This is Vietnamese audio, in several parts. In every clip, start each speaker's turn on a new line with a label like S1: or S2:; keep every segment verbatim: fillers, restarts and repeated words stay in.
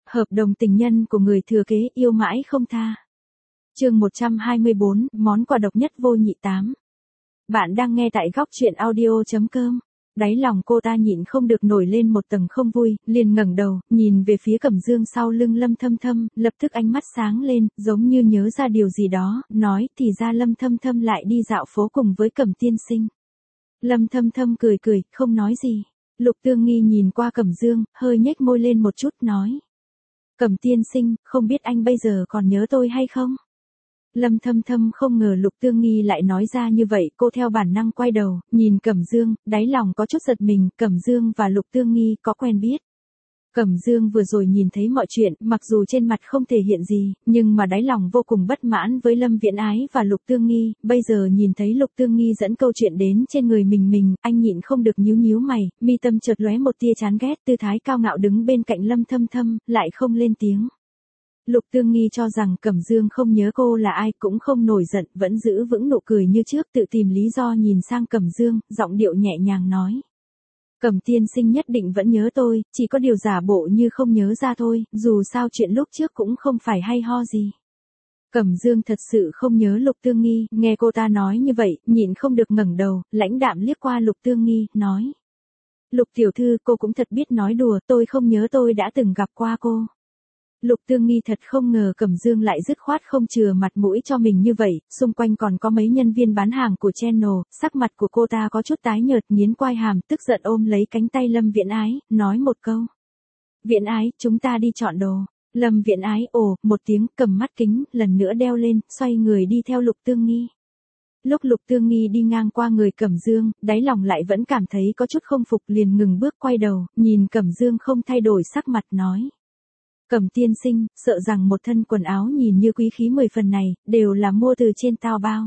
S1: Hợp đồng tình nhân của người thừa kế yêu mãi không tha. Chương một trăm hai mươi bốn, món quà độc nhất vô nhị tám. Bạn đang nghe tại góc truyện audio chấm com. Đáy lòng cô ta nhịn không được nổi lên một tầng không vui, liền ngẩng đầu, nhìn về phía Cẩm Dương sau lưng Lâm Thâm Thâm, lập tức ánh mắt sáng lên, giống như nhớ ra điều gì đó, nói thì ra Lâm Thâm Thâm lại đi dạo phố cùng với Cẩm tiên sinh. Lâm Thâm Thâm cười cười, không nói gì. Lục Tương Nghi nhìn qua Cẩm Dương, hơi nhếch môi lên một chút, nói. Cẩm tiên sinh, không biết anh bây giờ còn nhớ tôi hay không? Lâm Thâm Thâm không ngờ Lục Tương Nghi lại nói ra như vậy, cô theo bản năng quay đầu, nhìn Cẩm Dương, đáy lòng có chút giật mình, Cẩm Dương và Lục Tương Nghi có quen biết. Cẩm Dương vừa rồi nhìn thấy mọi chuyện, mặc dù trên mặt không thể hiện gì, nhưng mà đáy lòng vô cùng bất mãn với Lâm Viễn Ái và Lục Tương Nghi, bây giờ nhìn thấy Lục Tương Nghi dẫn câu chuyện đến trên người mình mình, anh nhịn không được nhíu nhíu mày, mi tâm chợt lóe một tia chán ghét, tư thái cao ngạo đứng bên cạnh Lâm Thâm Thâm, lại không lên tiếng. Lục Tương Nghi cho rằng Cẩm Dương không nhớ cô là ai, cũng không nổi giận, vẫn giữ vững nụ cười như trước, tự tìm lý do nhìn sang Cẩm Dương, giọng điệu nhẹ nhàng nói. Cẩm tiên sinh nhất định vẫn nhớ tôi, chỉ có điều giả bộ như không nhớ ra thôi, dù sao chuyện lúc trước cũng không phải hay ho gì. Cẩm Dương thật sự không nhớ Lục Tương Nghi, nghe cô ta nói như vậy, nhịn không được ngẩng đầu, lãnh đạm liếc qua Lục Tương Nghi, nói. Lục tiểu thư, cô cũng thật biết nói đùa, tôi không nhớ tôi đã từng gặp qua cô. Lục Tương Nghi thật không ngờ Cẩm Dương lại dứt khoát không chừa mặt mũi cho mình như vậy, xung quanh còn có mấy nhân viên bán hàng của Channel, sắc mặt của cô ta có chút tái nhợt, nghiến quai hàm, tức giận ôm lấy cánh tay Lâm Viễn Ái, nói một câu. Viễn Ái, chúng ta đi chọn đồ. Lâm Viễn Ái ồ, một tiếng, cầm mắt kính, lần nữa đeo lên, xoay người đi theo Lục Tương Nghi. Lúc Lục Tương Nghi đi ngang qua người Cẩm Dương, đáy lòng lại vẫn cảm thấy có chút không phục, liền ngừng bước quay đầu, nhìn Cẩm Dương không thay đổi sắc mặt nói. Cẩm tiên sinh, sợ rằng một thân quần áo nhìn như quý khí mười phần này, đều là mua từ trên Taobao.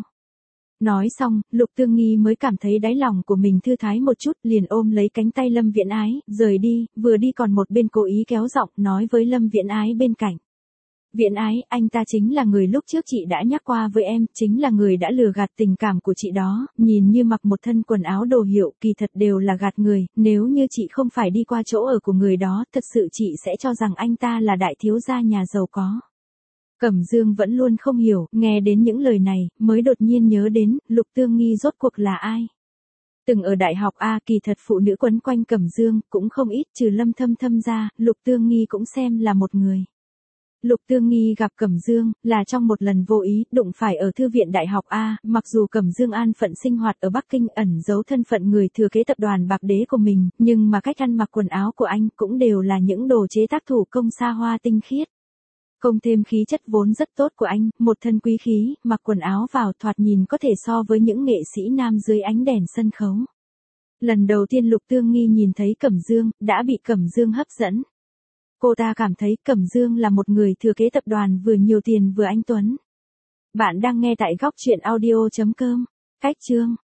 S1: Nói xong, Lục Tương Nghi mới cảm thấy đáy lòng của mình thư thái một chút, liền ôm lấy cánh tay Lâm Viễn Ái, rời đi, vừa đi còn một bên cố ý kéo giọng, nói với Lâm Viễn Ái bên cạnh. Viễn Ái, anh ta chính là người lúc trước chị đã nhắc qua với em, chính là người đã lừa gạt tình cảm của chị đó, nhìn như mặc một thân quần áo đồ hiệu, kỳ thật đều là gạt người, nếu như chị không phải đi qua chỗ ở của người đó, thật sự chị sẽ cho rằng anh ta là đại thiếu gia nhà giàu có. Cẩm Dương vẫn luôn không hiểu, nghe đến những lời này, mới đột nhiên nhớ đến, Lục Tương Nghi rốt cuộc là ai. Từng ở đại học A, kỳ thật phụ nữ quấn quanh Cẩm Dương, cũng không ít, trừ Lâm Thâm Thâm ra, Lục Tương Nghi cũng xem là một người. Lục Tương Nghi gặp Cẩm Dương, là trong một lần vô ý, đụng phải ở thư viện đại học A, mặc dù Cẩm Dương an phận sinh hoạt ở Bắc Kinh, ẩn giấu thân phận người thừa kế tập đoàn bạc đế của mình, nhưng mà cách ăn mặc quần áo của anh cũng đều là những đồ chế tác thủ công xa hoa tinh khiết. Không thêm khí chất vốn rất tốt của anh, một thân quý khí, mặc quần áo vào thoạt nhìn có thể so với những nghệ sĩ nam dưới ánh đèn sân khấu. Lần đầu tiên Lục Tương Nghi nhìn thấy Cẩm Dương, đã bị Cẩm Dương hấp dẫn. Cô ta cảm thấy Cẩm Dương là một người thừa kế tập đoàn vừa nhiều tiền vừa anh tuấn. Bạn đang nghe tại góc truyện audio chấm com. Cách chương